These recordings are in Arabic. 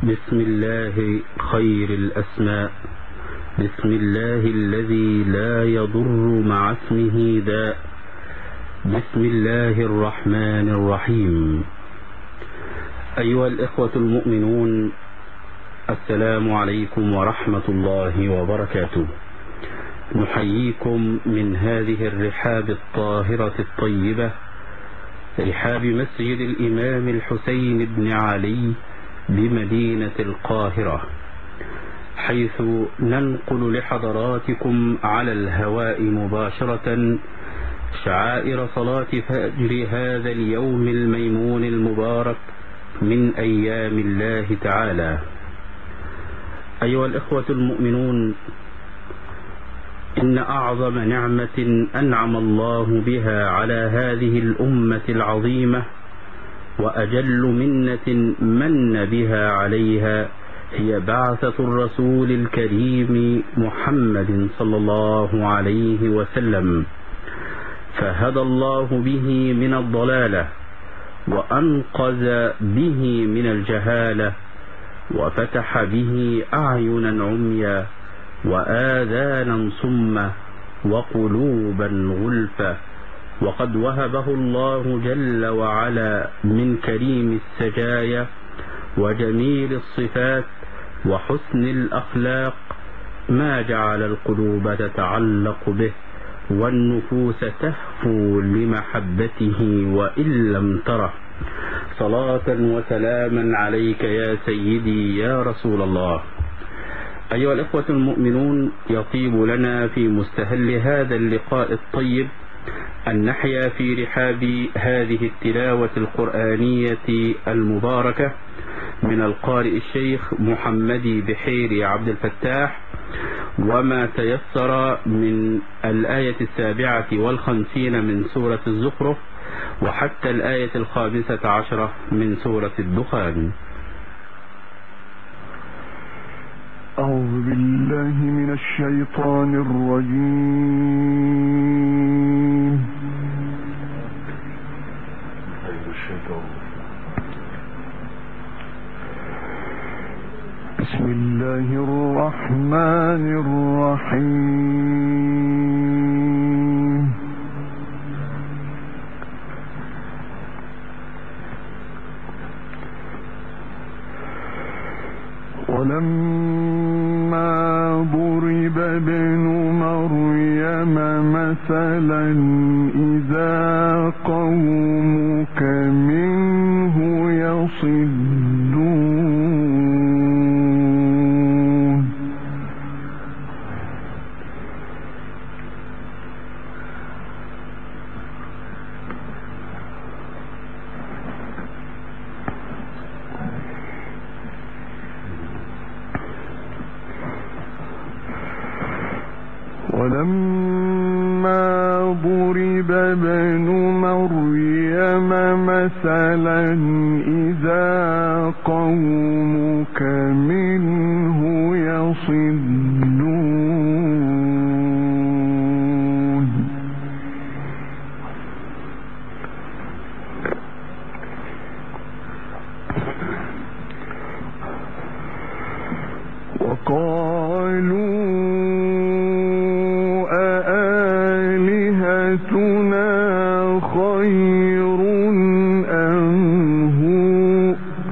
بسم الله خير الأسماء، بسم الله الذي لا يضر مع اسمه داء، بسم الله الرحمن الرحيم. أيها الإخوة المؤمنون، السلام عليكم ورحمة الله وبركاته. نحييكم من هذه الرحاب الطاهرة الطيبة، رحاب مسجد الإمام الحسين بن علي بمدينة القاهرة، حيث ننقل لحضراتكم على الهواء مباشرة شعائر صلاة فجر هذا اليوم الميمون المبارك من أيام الله تعالى. أيها الإخوة المؤمنون، إن أعظم نعمة أنعم الله بها على هذه الأمة العظيمة وأجل منة من بها عليها هي بعثة الرسول الكريم محمد صلى الله عليه وسلم، فهدى الله به من الضلالة وأنقذ به من الجهالة وفتح به أعينا عميا وآذانا صما وقلوبا غلفا، وقد وهبه الله جل وعلا من كريم السجايا وجميل الصفات وحسن الأخلاق ما جعل القلوب تتعلق به والنفوس تهفو لمحبته وإن لم تره. صلاة وسلاما عليك يا سيدي يا رسول الله. أيها الإخوة المؤمنون، يطيب لنا في مستهل هذا اللقاء الطيب أن نحيا في رحاب هذه التلاوة القرآنية المباركة من القارئ الشيخ محمد بحيري عبد الفتاح، وما تيسر من الآية 57 من سورة الزخرف وحتى الآية 15 من سورة الدخان. أعوذ بالله من الشيطان الرجيم. بسم الله الرحمن الرحيم. ولما ضرب ابن مريم مثلا إذا قومك منه يصدون. ولما ضرب ابن مريم مثلا إذا قومك منه يصدون. وقالوا أآلهتنا خير أم هو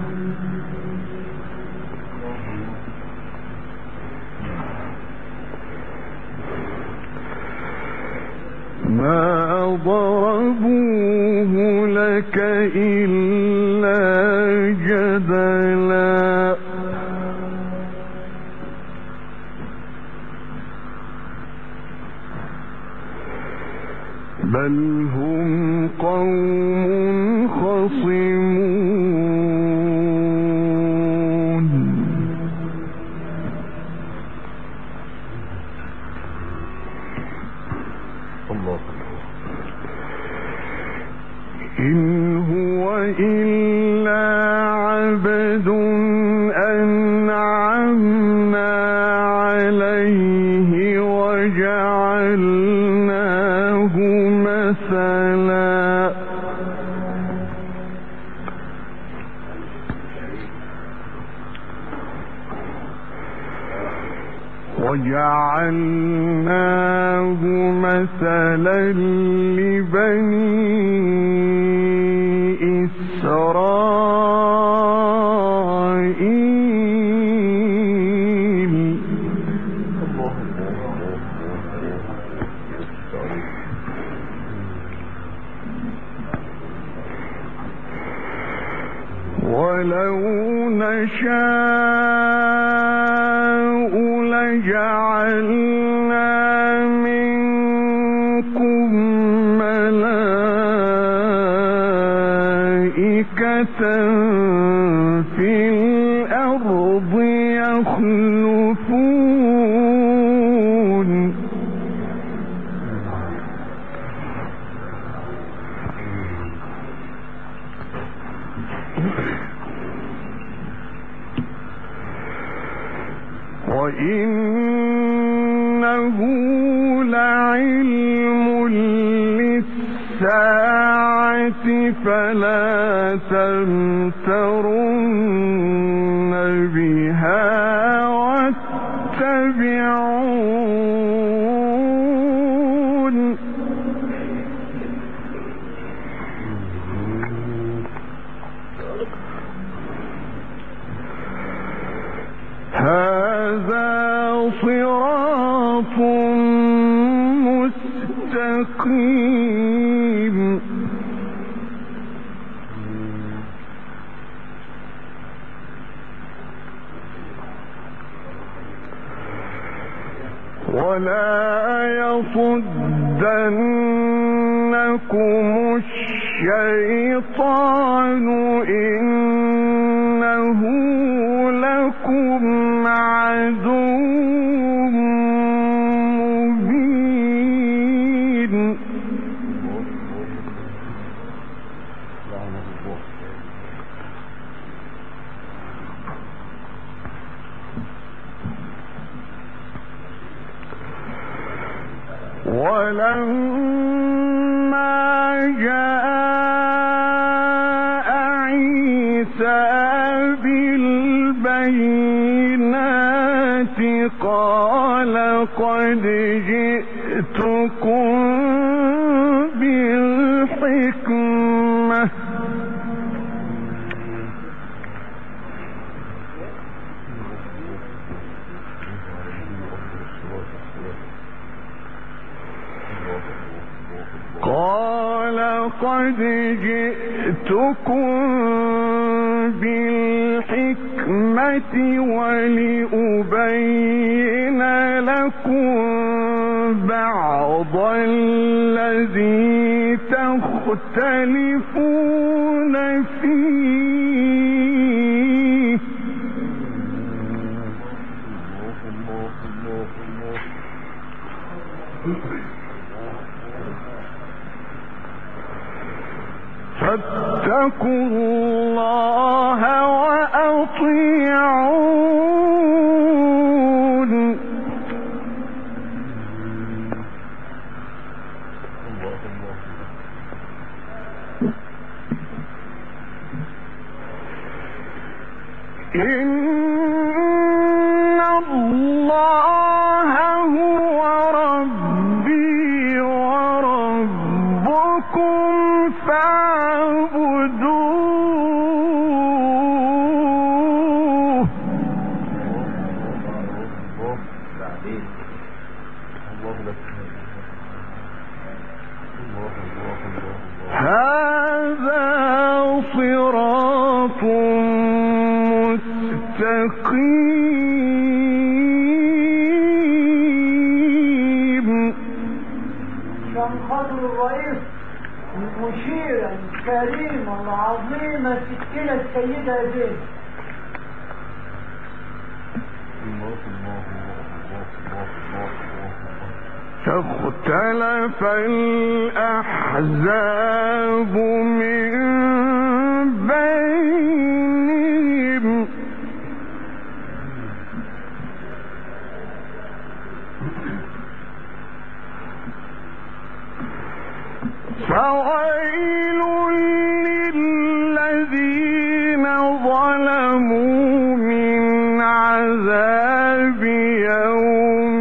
ما ضربوه لك إلا جدلا. بل هم قوم خصمون. الله. إن هو إلا عبد أنعمنا عليه وجعلناه مثلا وجعلناه مثلا لبني إسرائيل ولو نشاء لجعلنا منكم ملائكة في الأرض يخلفون وإنه لعلم للساعة فلا تمترن بها واتبعون هذا صراط مستقيم ولا يصدنكم الشيطان إنه لكم عدو مبين ولما جاء عيسى بالبينات قال قد جئتكم بالحكمة ولأبين لكم بعض الذي تختلفون فيه فاتقوا الله وأطيعون إن الله هو ربي وربكم فاعبدوه هذا صراط مستقيم. كان خاطر الرئيس المشيرة الكريمة العظيمة السكينة السيدة زين. فاختلف الأحزاب من بينهم فويل للذين ظلموا من عذاب يوم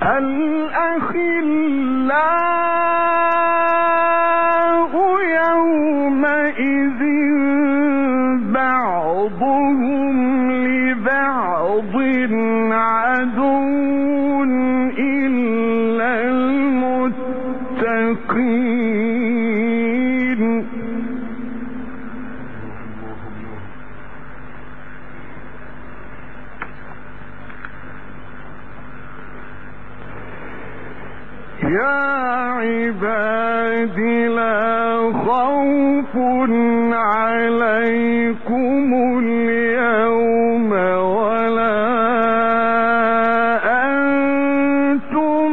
الأخلاء يومئذ بعضهم لبعض عدو إلا المتقين. يا عباد لا خوف عليكم اليوم ولا أنتم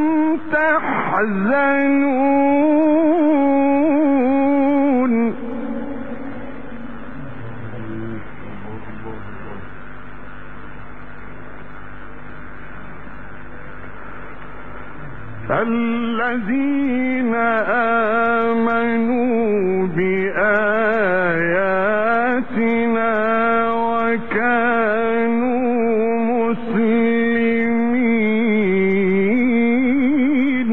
تحزنون. الذين آمنوا بآياتنا وكانوا مسلمين.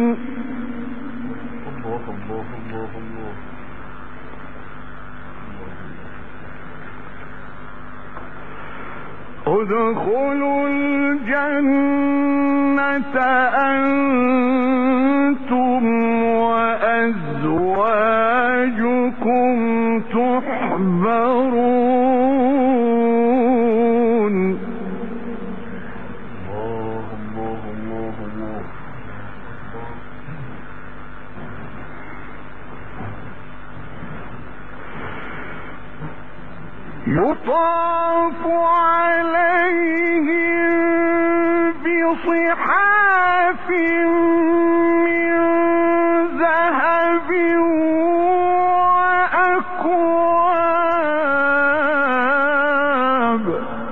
الله الله الله الله. ادخلوا الجنة أنتم وأزواجكم تحبرون. الله الله الله الله. يطاف عليهم بصحاف من ذهب وأكواب.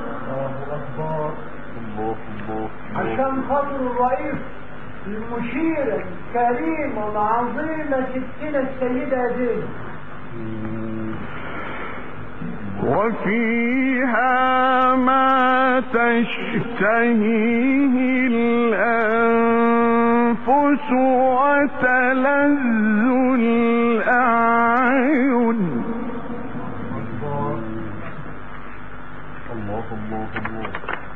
عشان خاطر الرئيس المشيرة الكريمة العظيمة ستنا السيدة زينب. وفيها ما تشتهيه الأنفس وتلذ الأعين. الله الله الله.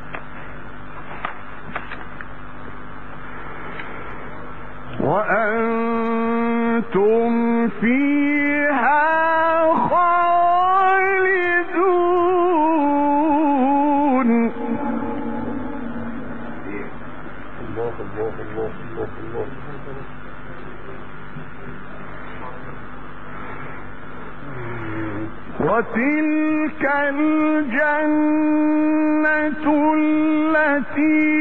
وأنتم فيها خالدون. الله الله الله الله. وتلك الجنة التي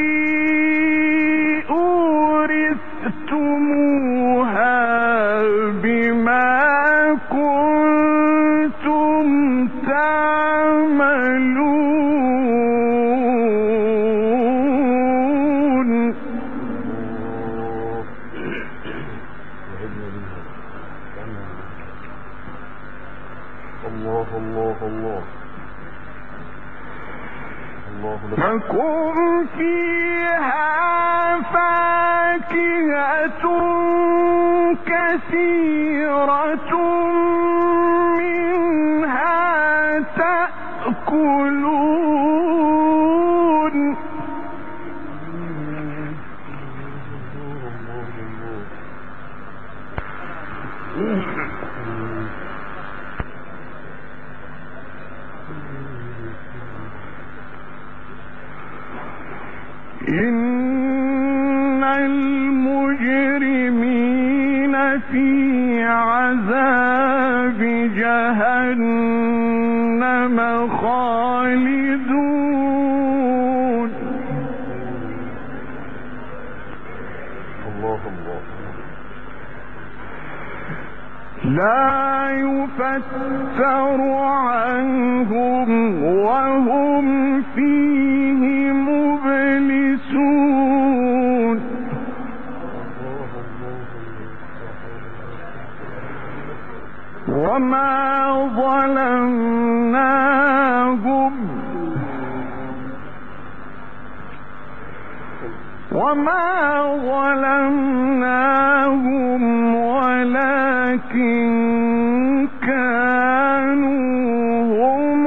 أورثتموها بما كنتم تعملون. الله الله الله. لكم فيها فاكهة كثيرة منها تأكلون. إن المجرمين في عذاب جهنم خالدون. الله الله. لا يفتر عنهم وهم فيه مبلسون. وما ظلمناهم وما ظلمناهم ولكن كانوا هم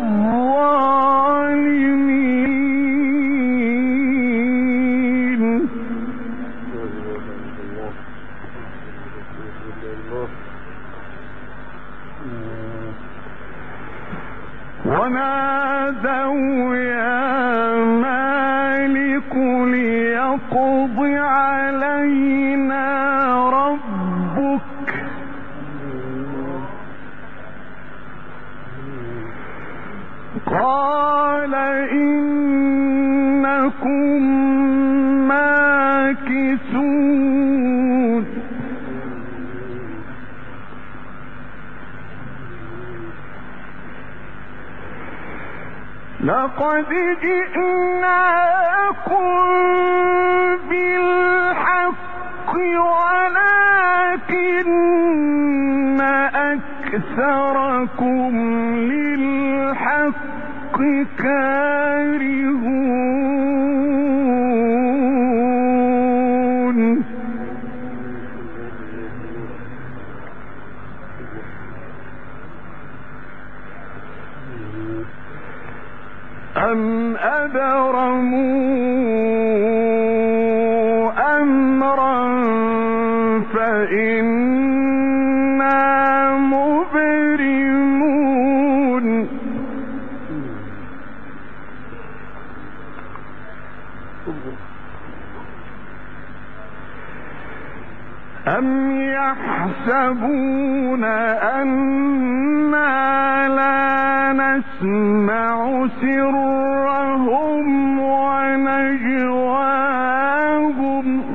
الظالمين. ونادوا يا مالك ليقض علينا ربك قال إنكم ماكثون. لقد جئناكم بالحق ولكن أكثركم للحق كارهون. أم أبرموا أمرا فإنا مبرمون. أم يحسبون أنا لا نسمع سرهم ونجواهم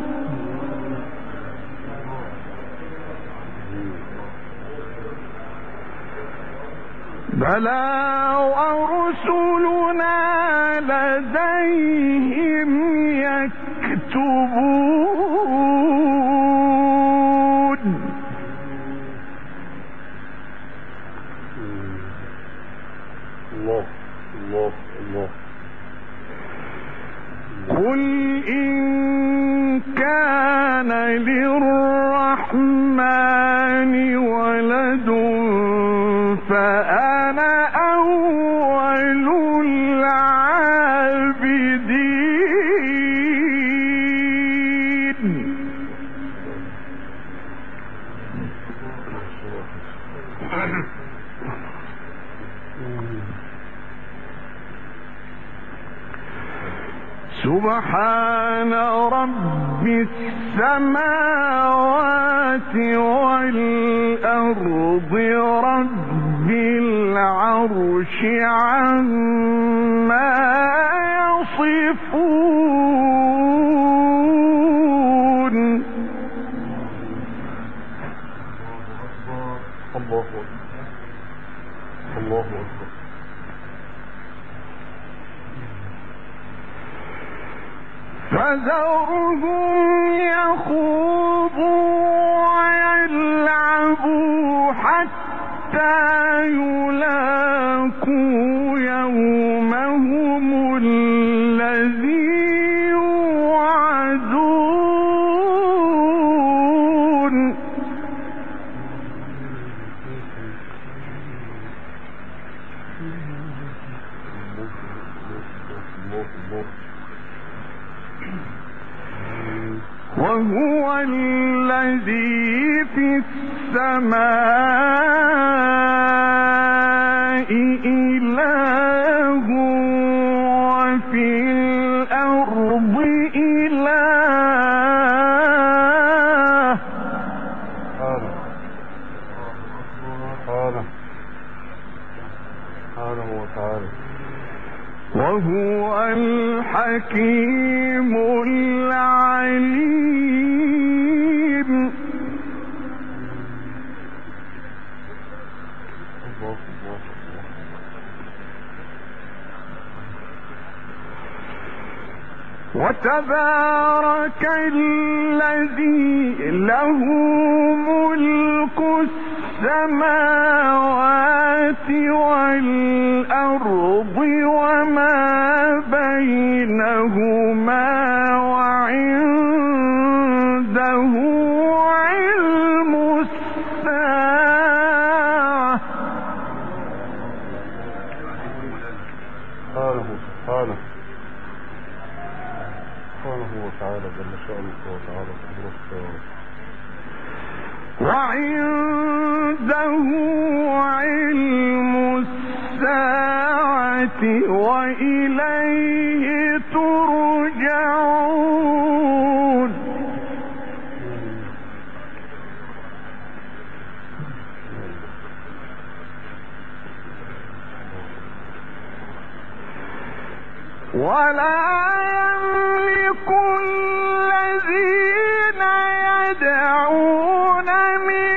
بلى ورسلنا لديهم يكتبون. الله الله الله. قل إن كان للرحمن ولد فأنا أول العابدين. سبحان رب السماوات والأرض رب العرش عما يصفون. الله أكبر الله أكبر. فذرهم يخوضوا ويلعبوا حتى يلاقوا يومهم الذي يوعدون. وهو الذي في السماء إله وفي الأرض إله. وهو الحكيم العليم. وتبارك الذي له ملك السماوات والأرض وما بينهما سبحانه وتعالى جل شأنه وتعالى قدرته. وعنده علم الساعة وإليه ترجعون. ولا يملك الذين يدعون من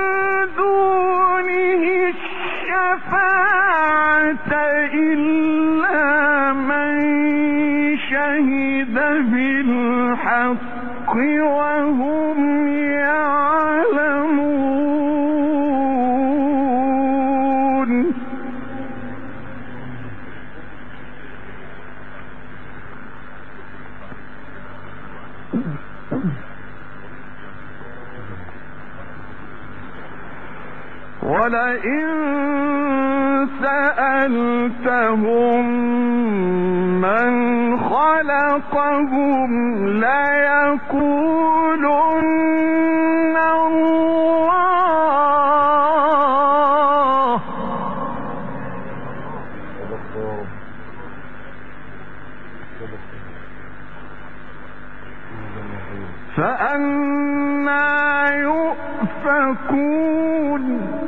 دونه الشفاعة إلا من شهد بالحق وهم يعلمون. ولئن سألتهم من خلقهم ليقولن الله. فأنى يؤفكون.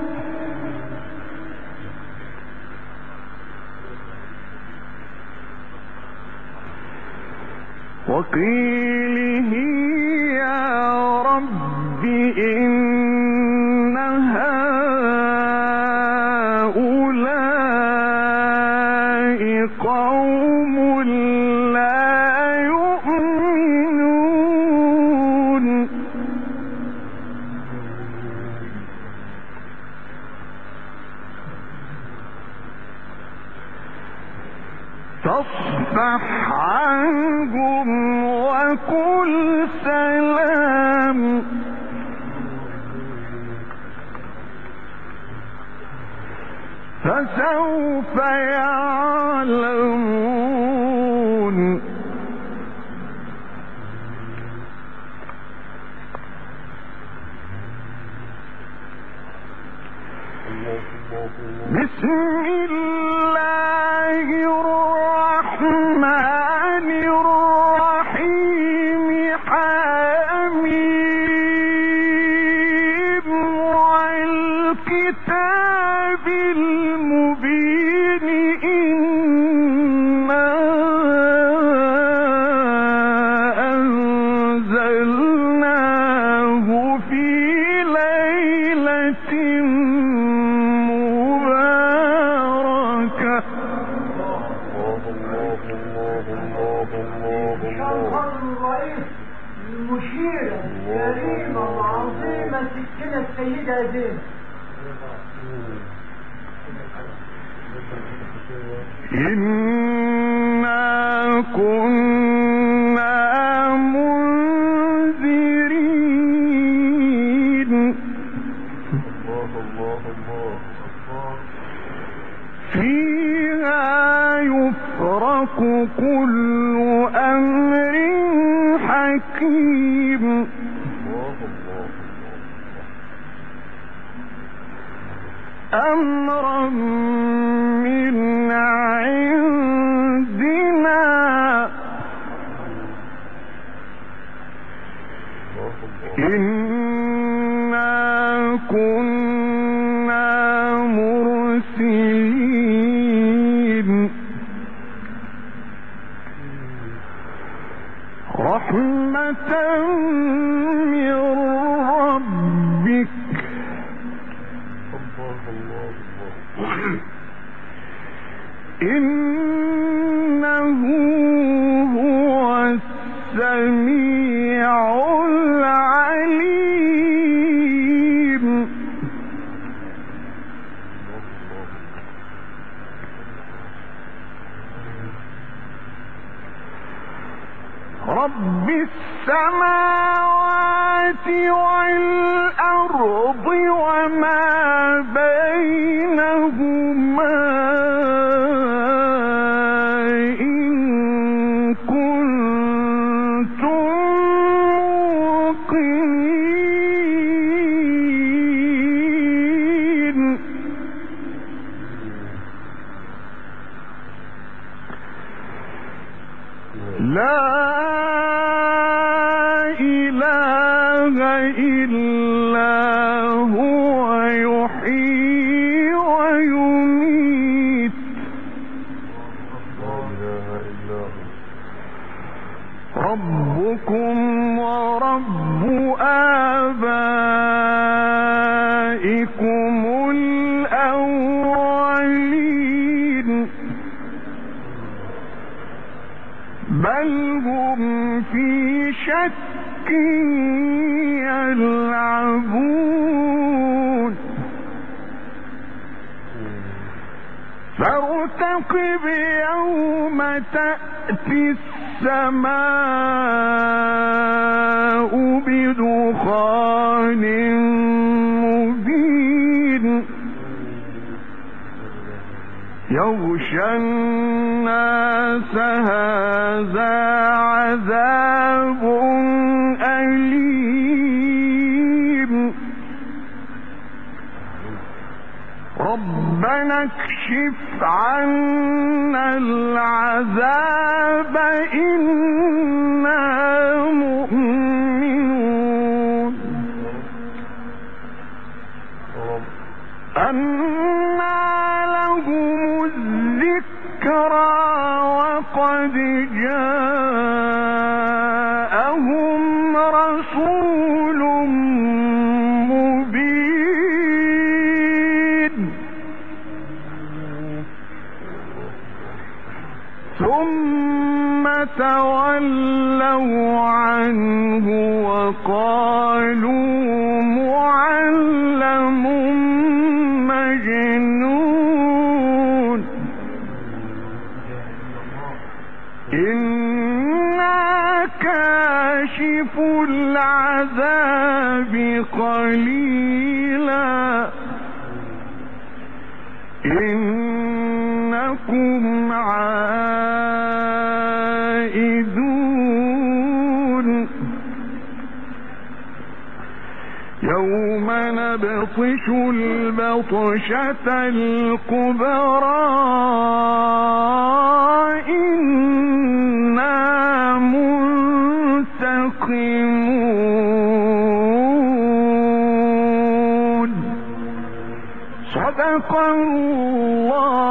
وقيله يا رب إن هؤلاء قوم لا يؤمنون. فاصفح عنهم وقل سلام. فسوف يعلمون. بسم الله الرحمن الرحيم. حميم. والكتاب المبين. إنا أنزلناه في ليلة المشيرة الكريمة العظيمة ستنا السيدة زينب. إنا كنا منذرين. فيها يفرق كل أمر حكيم. أمرا من عندنا. إنا كنا مرسلين. رحمة من ربك. إنه هو السميع العليم. رب السماوات والأرض وما بينهما إن كنتم ربكم ورب آبائكم الأولين بل هم في شك يلعبون فارتقب يوم تأتي السماء بدخان مبين يغشى الناس هذا عذاب أليم ربنا اكشف عنا العذاب إنا مؤمنون أنى لهم الذكرى وقد جاءهم رسول مبين ثم تولوا عنه وقالوا معلم مجنون إنا كاشف العذاب قليلا إنكم عائدون يوم نبطش البطشة الكبرى إنا منتقمون صدق الله